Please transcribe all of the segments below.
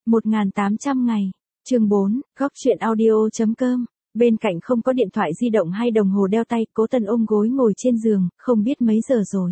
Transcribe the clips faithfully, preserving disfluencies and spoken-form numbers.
một nghìn tám trăm ngày. Chương bốn, góc truyện audio.com. Bên cạnh không có điện thoại di động hay đồng hồ đeo tay, Cố Tân ôm gối ngồi trên giường, không biết mấy giờ rồi.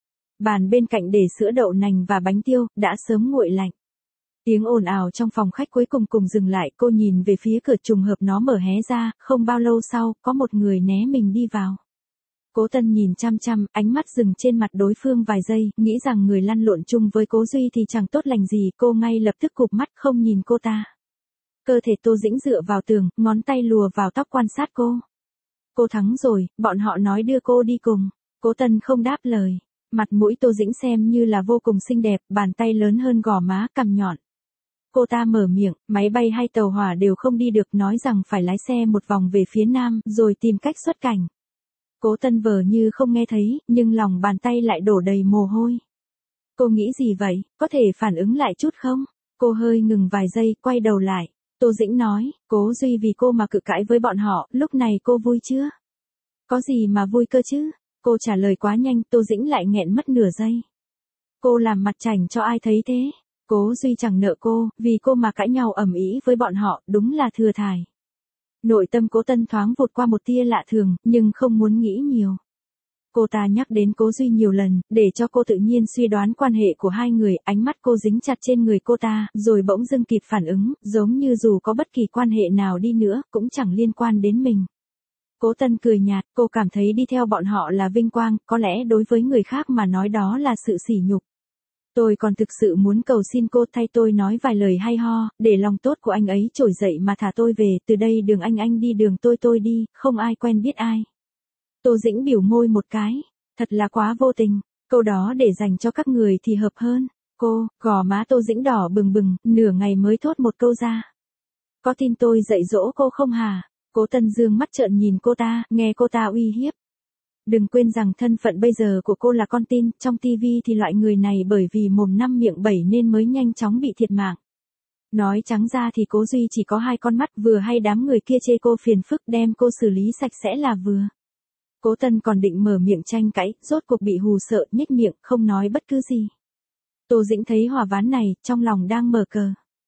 Bàn bên cạnh để sữa đậu nành và bánh tiêu, đã sớm nguội lạnh. Tiếng ồn ào trong phòng khách cuối cùng cùng dừng lại, cô nhìn về phía cửa, trùng hợp nó mở hé ra, không bao lâu sau, có một người né mình đi vào. Cố Tân nhìn chăm chăm, ánh mắt dừng trên mặt đối phương vài giây, nghĩ rằng người lăn lộn chung với Cố Duy thì chẳng tốt lành gì, cô ngay lập tức cụp mắt không nhìn cô ta. Cơ thể Tô Dĩnh dựa vào tường, ngón tay lùa vào tóc quan sát cô. Cô thắng rồi, bọn họ nói đưa cô đi cùng. Cố Tân không đáp lời. Mặt mũi Tô Dĩnh xem như là vô cùng xinh đẹp, bàn tay lớn hơn gò má, cằm nhọn. Cô ta mở miệng, máy bay hay tàu hỏa đều không đi được, nói rằng phải lái xe một vòng về phía nam, rồi tìm cách xuất cảnh. Cố Tân vờ như không nghe thấy, nhưng lòng bàn tay lại đổ đầy mồ hôi. Cô nghĩ gì vậy, có thể phản ứng lại chút không? Cô hơi ngừng vài giây, quay đầu lại. Tô Dĩnh nói, Cố Duy vì cô mà cự cãi với bọn họ, lúc này cô vui chưa? Có gì mà vui cơ chứ? Cô trả lời quá nhanh, Tô Dĩnh lại nghẹn mất nửa giây. Cô làm mặt chảnh cho ai thấy thế? Cố Duy chẳng nợ cô, vì cô mà cãi nhau ầm ĩ với bọn họ, đúng là thừa thải. Nội tâm Cố Tân thoáng vụt qua một tia lạ thường, nhưng không muốn nghĩ nhiều. Cô ta nhắc đến Cố Duy nhiều lần, để cho cô tự nhiên suy đoán quan hệ của hai người, ánh mắt cô dính chặt trên người cô ta, rồi bỗng dưng kịp phản ứng, giống như dù có bất kỳ quan hệ nào đi nữa, cũng chẳng liên quan đến mình. Cố Tân cười nhạt, cô cảm thấy đi theo bọn họ là vinh quang, có lẽ đối với người khác mà nói đó là sự sỉ nhục. Tôi còn thực sự muốn cầu xin cô thay tôi nói vài lời hay ho, để lòng tốt của anh ấy trỗi dậy mà thả tôi về, từ đây đường anh anh đi đường tôi tôi đi, không ai quen biết ai. Tô Dĩnh biểu môi một cái, thật là quá vô tình, câu đó để dành cho các người thì hợp hơn. Cô, gò má Tô Dĩnh đỏ bừng bừng, nửa ngày mới thốt một câu ra. Có tin tôi dạy dỗ cô không hả? Cố Tân dương mắt trợn nhìn cô ta, nghe cô ta uy hiếp. Đừng quên rằng thân phận bây giờ của cô là con tin, trong tivi thì loại người này bởi vì mồm năm miệng bảy nên mới nhanh chóng bị thiệt mạng. Nói trắng ra thì Cố Duy chỉ có hai con mắt, vừa hay đám người kia chê cô phiền phức đem cô xử lý sạch sẽ là vừa. Cố Tân còn định mở miệng tranh cãi, rốt cuộc bị hù sợ, nhếch miệng, không nói bất cứ gì. Tô Dĩnh thấy hòa ván này, trong lòng đang mở cờ.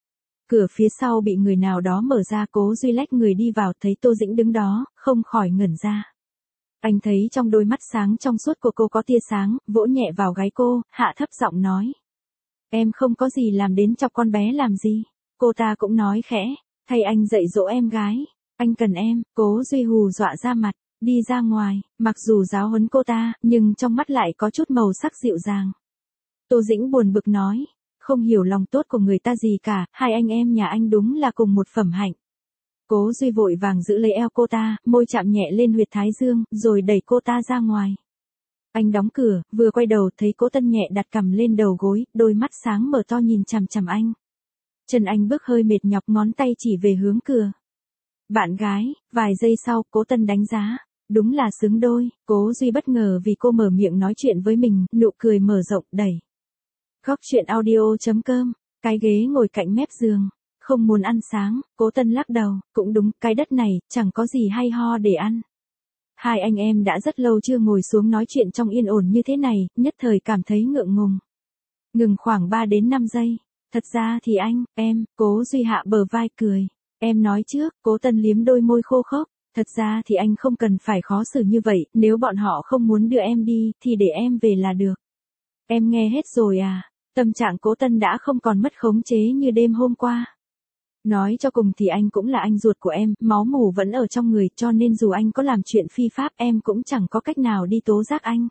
Cửa phía sau bị người nào đó mở ra, Cố Duy lách người đi vào, thấy Tô Dĩnh đứng đó, không khỏi ngẩn ra. Anh thấy trong đôi mắt sáng trong suốt của cô có tia sáng, vỗ nhẹ vào gáy cô, hạ thấp giọng nói. Em không có gì làm đến chọc con bé làm gì. Cô ta cũng nói khẽ, thay anh dạy dỗ em gái. Anh cần em. Cố Duy hù dọa ra mặt, đi ra ngoài, mặc dù giáo huấn cô ta, nhưng trong mắt lại có chút màu sắc dịu dàng. Tô Dĩnh buồn bực nói, không hiểu lòng tốt của người ta gì cả, hai anh em nhà anh đúng là cùng một phẩm hạnh. Cố Duy vội vàng giữ lấy eo cô ta, môi chạm nhẹ lên huyệt thái dương, rồi đẩy cô ta ra ngoài. Anh đóng cửa, vừa quay đầu thấy Cố Tân nhẹ đặt cằm lên đầu gối, đôi mắt sáng mở to nhìn chằm chằm anh. Chân anh bước hơi mệt nhọc, ngón tay chỉ về hướng cửa. Bạn gái, vài giây sau, Cố Tân đánh giá. Đúng là xứng đôi. Cố Duy bất ngờ vì cô mở miệng nói chuyện với mình, nụ cười mở rộng, đẩy. Góc truyện audio.com, cái ghế ngồi cạnh mép giường. Không muốn ăn sáng, Cố Tân lắc đầu, cũng đúng, cái đất này, chẳng có gì hay ho để ăn. Hai anh em đã rất lâu chưa ngồi xuống nói chuyện trong yên ổn như thế này, nhất thời cảm thấy ngượng ngùng. Ngừng khoảng ba đến năm giây. Thật ra thì anh, em, Cố Duy hạ bờ vai cười. Em nói trước, Cố Tân liếm đôi môi khô khốc. Thật ra thì anh không cần phải khó xử như vậy, nếu bọn họ không muốn đưa em đi, thì để em về là được. Em nghe hết rồi à? Tâm trạng Cố Tân đã không còn mất khống chế như đêm hôm qua. Nói cho cùng thì anh cũng là anh ruột của em, máu mủ vẫn ở trong người, cho nên dù anh có làm chuyện phi pháp em cũng chẳng có cách nào đi tố giác anh.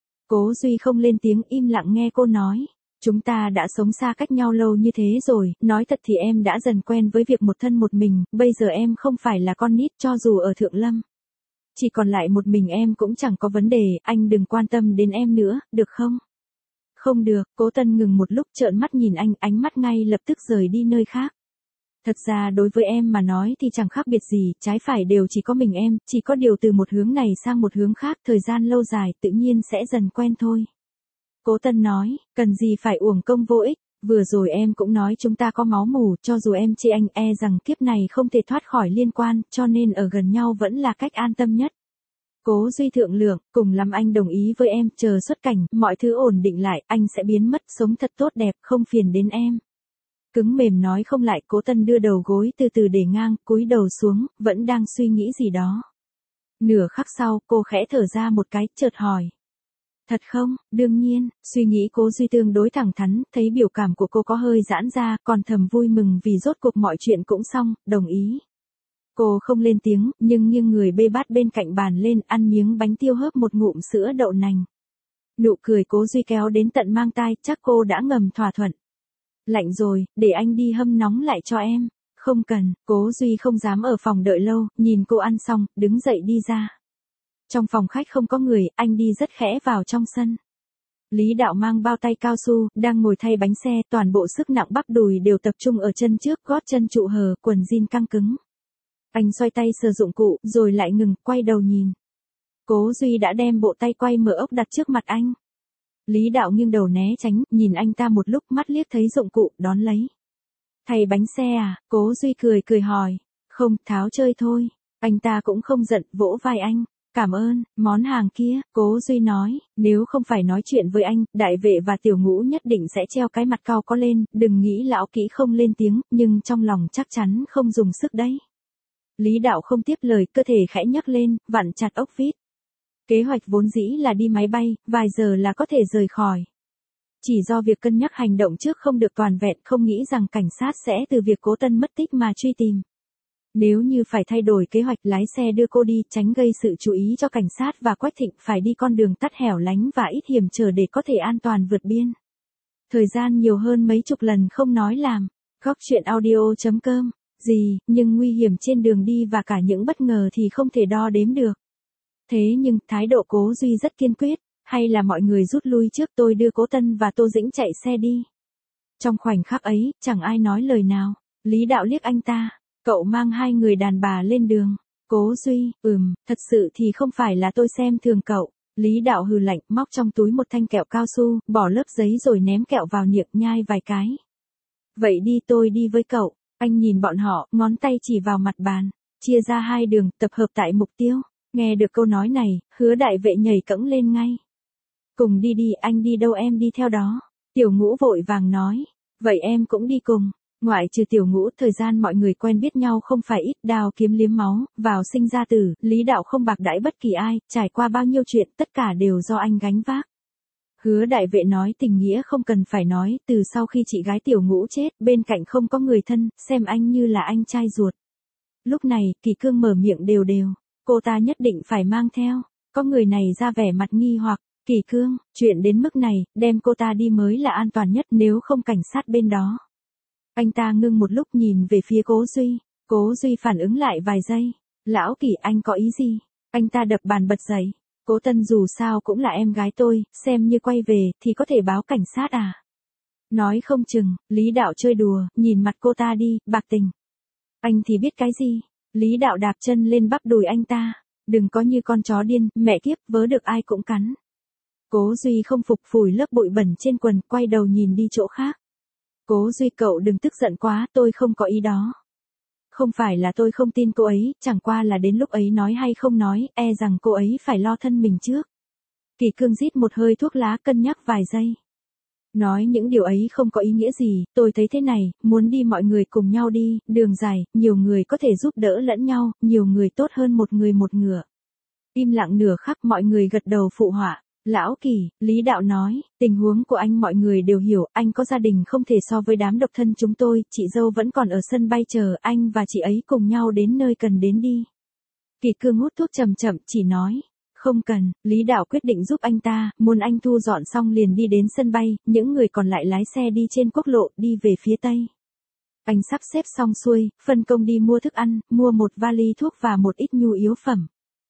Cố Duy không lên tiếng, im lặng nghe cô nói. Chúng ta đã sống xa cách nhau lâu như thế rồi, nói thật thì em đã dần quen với việc một thân một mình, bây giờ em không phải là con nít cho dù ở Thượng Lâm. Chỉ còn lại một mình em cũng chẳng có vấn đề, anh đừng quan tâm đến em nữa, được không? Không được, Cố Tân ngừng một lúc trợn mắt nhìn anh, ánh mắt ngay lập tức rời đi nơi khác. Thật ra đối với em mà nói thì chẳng khác biệt gì, trái phải đều chỉ có mình em, chỉ có điều từ một hướng này sang một hướng khác, thời gian lâu dài tự nhiên sẽ dần quen thôi. Cố Tân nói, cần gì phải uổng công vô ích, vừa rồi em cũng nói chúng ta có máu mủ, cho dù em chê anh e rằng kiếp này không thể thoát khỏi liên quan, cho nên ở gần nhau vẫn là cách an tâm nhất. Cố Duy thượng lượng, cùng lắm anh đồng ý với em, chờ xuất cảnh, mọi thứ ổn định lại, anh sẽ biến mất, sống thật tốt đẹp, không phiền đến em. Cứng mềm nói không lại, Cố Tân đưa đầu gối từ từ để ngang, cúi đầu xuống, vẫn đang suy nghĩ gì đó. Nửa khắc sau, cô khẽ thở ra một cái, chợt hỏi. Thật không? Đương nhiên, suy nghĩ Cố Duy tương đối thẳng thắn, thấy biểu cảm của cô có hơi giãn ra, còn thầm vui mừng vì rốt cuộc mọi chuyện cũng xong, đồng ý. Cô không lên tiếng, nhưng nghiêng người bê bát bên cạnh bàn lên, ăn miếng bánh tiêu hớp một ngụm sữa đậu nành. Nụ cười Cố Duy kéo đến tận mang tai, chắc cô đã ngầm thỏa thuận. Lạnh rồi, để anh đi hâm nóng lại cho em. Không cần, Cố Duy không dám ở phòng đợi lâu, nhìn cô ăn xong, đứng dậy đi ra. Trong phòng khách không có người, anh đi rất khẽ vào trong sân. Lý Đạo mang bao tay cao su, đang ngồi thay bánh xe, toàn bộ sức nặng bắp đùi đều tập trung ở chân trước, gót chân trụ hờ, quần jean căng cứng. Anh xoay tay sờ dụng cụ, rồi lại ngừng, quay đầu nhìn. Cố Duy đã đem bộ tay quay mở ốc đặt trước mặt anh. Lý Đạo nghiêng đầu né tránh, nhìn anh ta một lúc, mắt liếc thấy dụng cụ, đón lấy. Thay bánh xe à? Cố Duy cười cười hỏi. Không, tháo chơi thôi. Anh ta cũng không giận, vỗ vai anh. Cảm ơn, món hàng kia, Cố Duy nói, nếu không phải nói chuyện với anh, đại vệ và tiểu ngũ nhất định sẽ treo cái mặt cao có lên, đừng nghĩ lão kỹ không lên tiếng, nhưng trong lòng chắc chắn không dùng sức đấy. Lý Đạo không tiếp lời, cơ thể khẽ nhấc lên, vặn chặt ốc vít. Kế hoạch vốn dĩ là đi máy bay, vài giờ là có thể rời khỏi. Chỉ do việc cân nhắc hành động trước không được toàn vẹn, không nghĩ rằng cảnh sát sẽ từ việc Cố Tân mất tích mà truy tìm. Nếu như phải thay đổi kế hoạch, lái xe đưa cô đi, tránh gây sự chú ý cho cảnh sát, và Quách Thịnh phải đi con đường tắt hẻo lánh và ít hiểm trở để có thể an toàn vượt biên. Thời gian nhiều hơn mấy chục lần không nói làm. Góc truyện audio chấm com. Gì, nhưng nguy hiểm trên đường đi và cả những bất ngờ thì không thể đo đếm được. Thế nhưng, thái độ Cố Duy rất kiên quyết, hay là mọi người rút lui trước, tôi đưa Cố Tân và Tô Dĩnh chạy xe đi. Trong khoảnh khắc ấy, chẳng ai nói lời nào. Lý Đạo liếc anh ta, cậu mang hai người đàn bà lên đường. Cố Duy, ừm, thật sự thì không phải là tôi xem thường cậu. Lý Đạo hừ lạnh, móc trong túi một thanh kẹo cao su, bỏ lớp giấy rồi ném kẹo vào miệng, nhai vài cái. Vậy đi, tôi đi với cậu. Anh nhìn bọn họ, ngón tay chỉ vào mặt bàn, chia ra hai đường, tập hợp tại mục tiêu. Nghe được câu nói này, Hứa Đại Vệ nhảy cẫng lên ngay. Cùng đi đi, anh đi đâu em đi theo đó. Tiểu Ngũ vội vàng nói, vậy em cũng đi cùng. Ngoại trừ Tiểu Ngũ, thời gian mọi người quen biết nhau không phải ít, đao kiếm liếm máu, vào sinh ra tử, Lý Đạo không bạc đãi bất kỳ ai, trải qua bao nhiêu chuyện, tất cả đều do anh gánh vác. Hứa Đại Vệ nói, tình nghĩa không cần phải nói, từ sau khi chị gái Tiểu Ngũ chết, bên cạnh không có người thân, xem anh như là anh trai ruột. Lúc này, Kỳ Cương mở miệng đều đều, cô ta nhất định phải mang theo. Có người này ra vẻ mặt nghi hoặc, Kỳ Cương, chuyện đến mức này, đem cô ta đi mới là an toàn nhất, nếu không cảnh sát bên đó. Anh ta ngưng một lúc nhìn về phía Cố Duy, Cố Duy phản ứng lại vài giây. Lão Kỳ, anh có ý gì? Anh ta đập bàn bật dậy. Cố Tân dù sao cũng là em gái tôi, xem như quay về, thì có thể báo cảnh sát à? Nói không chừng, Lý Đạo chơi đùa, nhìn mặt cô ta đi, bạc tình. Anh thì biết cái gì? Lý Đạo đạp chân lên bắp đùi anh ta. Đừng có như con chó điên, mẹ kiếp, vớ được ai cũng cắn. Cố Duy không phục, phủi lớp bụi bẩn trên quần, quay đầu nhìn đi chỗ khác. Cố Duy, cậu đừng tức giận quá, tôi không có ý đó. Không phải là tôi không tin cô ấy, chẳng qua là đến lúc ấy nói hay không nói, e rằng cô ấy phải lo thân mình trước. Kỳ Cương rít một hơi thuốc lá, cân nhắc vài giây. Nói những điều ấy không có ý nghĩa gì, tôi thấy thế này, muốn đi mọi người cùng nhau đi, đường dài, nhiều người có thể giúp đỡ lẫn nhau, nhiều người tốt hơn một người một ngựa. Im lặng nửa khắc, mọi người gật đầu phụ họa. Lão Kỳ, Lý Đạo nói, tình huống của anh mọi người đều hiểu, anh có gia đình không thể so với đám độc thân chúng tôi, chị dâu vẫn còn ở sân bay chờ anh và chị ấy cùng nhau đến nơi cần đến đi. Kỳ Cương hút thuốc chậm chậm, chỉ nói, không cần. Lý Đạo quyết định giúp anh ta, muốn anh thu dọn xong liền đi đến sân bay, những người còn lại lái xe đi trên quốc lộ, đi về phía tây. Anh sắp xếp xong xuôi, phân công đi mua thức ăn, mua một vali thuốc và một ít nhu yếu phẩm.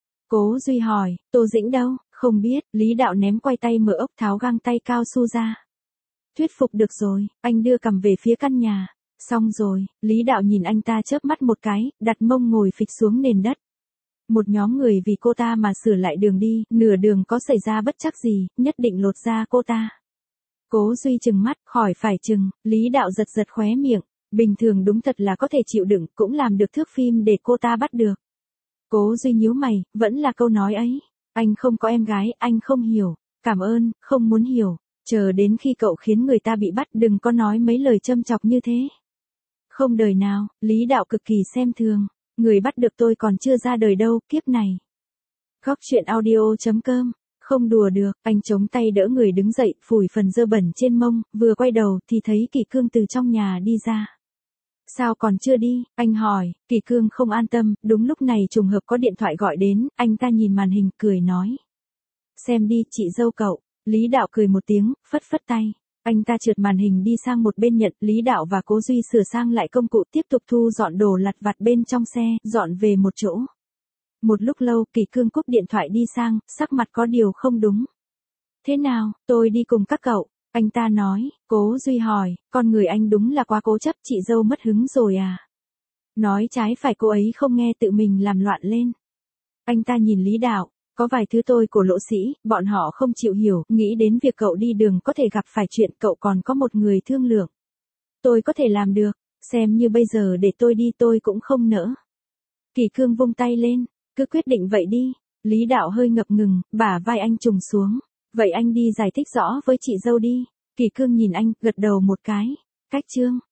Cố Duy hỏi, Tô Dĩnh đâu? Không biết. Lý Đạo ném quay tay mở ốc, tháo găng tay cao su ra. Thuyết phục được rồi, anh đưa cằm về phía căn nhà. Xong rồi. Lý Đạo nhìn anh ta chớp mắt một cái, đặt mông ngồi phịch xuống nền đất. Một nhóm người vì cô ta mà sửa lại đường đi, nửa đường có xảy ra bất trắc gì, nhất định lột ra cô ta. Cố Duy trừng mắt, khỏi phải chừng. Lý Đạo giật giật khóe miệng. Bình thường đúng thật là có thể chịu đựng, cũng làm được thước phim để cô ta bắt được. Cố Duy nhíu mày, vẫn là câu nói ấy. Anh không có em gái, anh không hiểu. Cảm ơn, không muốn hiểu. Chờ đến khi cậu khiến người ta bị bắt đừng có nói mấy lời châm chọc như thế. Không đời nào, Lý Đạo cực kỳ xem thường. Người bắt được tôi còn chưa ra đời đâu, kiếp này. Góc chuyện audio chấm com. Không đùa được, anh chống tay đỡ người đứng dậy, phủi phần dơ bẩn trên mông, vừa quay đầu thì thấy Kỳ Cương từ trong nhà đi ra. Sao còn chưa đi, anh hỏi, Kỳ Cương không an tâm, đúng lúc này trùng hợp có điện thoại gọi đến, anh ta nhìn màn hình, cười nói. Xem đi, chị dâu cậu. Lý Đạo cười một tiếng, phất phất tay. Anh ta trượt màn hình đi sang một bên nhận, Lý Đạo và Cố Duy sửa sang lại công cụ tiếp tục thu dọn đồ lặt vặt bên trong xe, dọn về một chỗ. Một lúc lâu, Kỳ Cương cúp điện thoại đi sang, sắc mặt có điều không đúng. Thế nào, tôi đi cùng các cậu, anh ta nói. Cố Duy hỏi, con người anh đúng là quá cố chấp, chị dâu mất hứng rồi à? Nói trái phải cô ấy không nghe tự mình làm loạn lên. Anh ta nhìn Lý Đạo, có vài thứ tôi của lỗ sĩ, bọn họ không chịu hiểu, nghĩ đến việc cậu đi đường có thể gặp phải chuyện, cậu còn có một người thương lượng. Tôi có thể làm được, xem như bây giờ để tôi đi tôi cũng không nỡ. Kỳ Cương vung tay lên, cứ quyết định vậy đi. Lý Đạo hơi ngập ngừng, bả vai anh trùng xuống. Vậy anh đi giải thích rõ với chị dâu đi. Kỳ Cương nhìn anh, gật đầu một cái. Cách chương.